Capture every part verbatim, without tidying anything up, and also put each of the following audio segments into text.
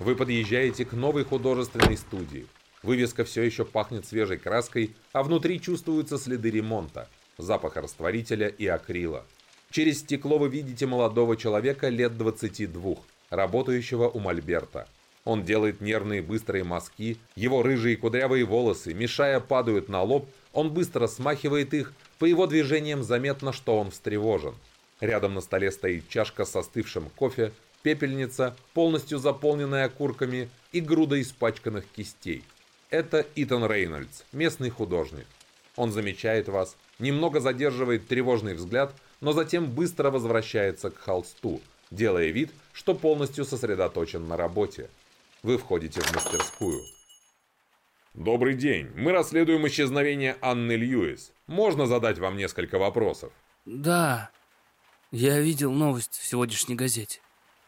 Вы подъезжаете к новой художественной студии. Вывеска все еще пахнет свежей краской, а внутри чувствуются следы ремонта, запах растворителя и акрила. Через стекло вы видите молодого человека лет двадцати двух, работающего у мольберта. Он делает нервные быстрые мазки, его рыжие кудрявые волосы, мешая, падают на лоб, он быстро смахивает их, по его движениям заметно, что он встревожен. Рядом на столе стоит чашка с остывшим кофе, пепельница, полностью заполненная окурками, и груда испачканных кистей. Это Итан Рейнольдс, местный художник. Он замечает вас, немного задерживает тревожный взгляд, но затем быстро возвращается к холсту, делая вид, что полностью сосредоточен на работе. Вы входите в мастерскую. «Добрый день. Мы расследуем исчезновение Анны Льюис. Можно задать вам несколько вопросов?» Да, я видел новость в сегодняшней газете.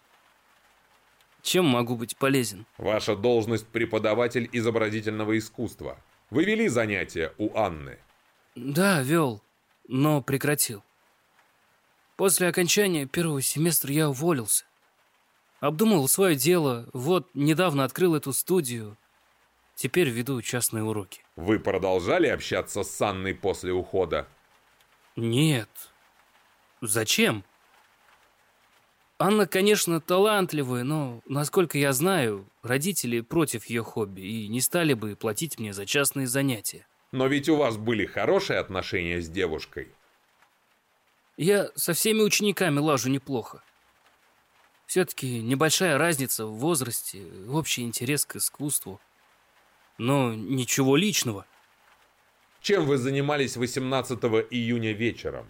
Чем могу быть полезен? Ваша должность преподаватель изобразительного искусства. Вы вели занятия у Анны? Да, вел, но прекратил. После окончания первого семестра я уволился. Обдумал свое дело, вот недавно открыл эту студию. Теперь веду частные уроки. Вы продолжали общаться с Анной после ухода? Нет. Зачем? Анна, конечно, талантливая, но, насколько я знаю, родители против ее хобби и не стали бы платить мне за частные занятия. Но ведь у вас были хорошие отношения с девушкой. Я со всеми учениками лажу неплохо. Все-таки небольшая разница в возрасте, общий интерес к искусству. Но ничего личного. Чем вы занимались восемнадцатого июня вечером?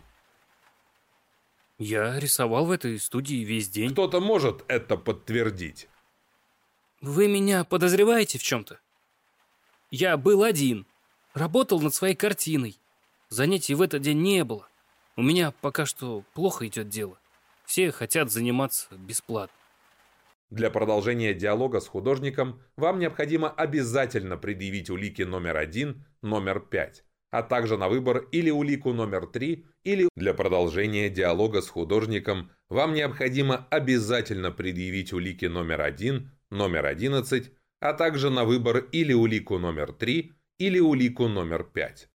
Я рисовал в этой студии весь день. Кто-то может это подтвердить? Вы меня подозреваете в чем-то? Я был один. Работал над своей картиной. Занятий в этот день не было. У меня пока что плохо идет дело. Все хотят заниматься бесплатно. Для продолжения диалога с художником вам необходимо обязательно предъявить улики номер один, номер пять, а также на выбор или улику номер три, или для продолжения диалога с художником вам необходимо обязательно предъявить улики номер один, номер одиннадцать, а также на выбор или улику номер три, или улику номер пять.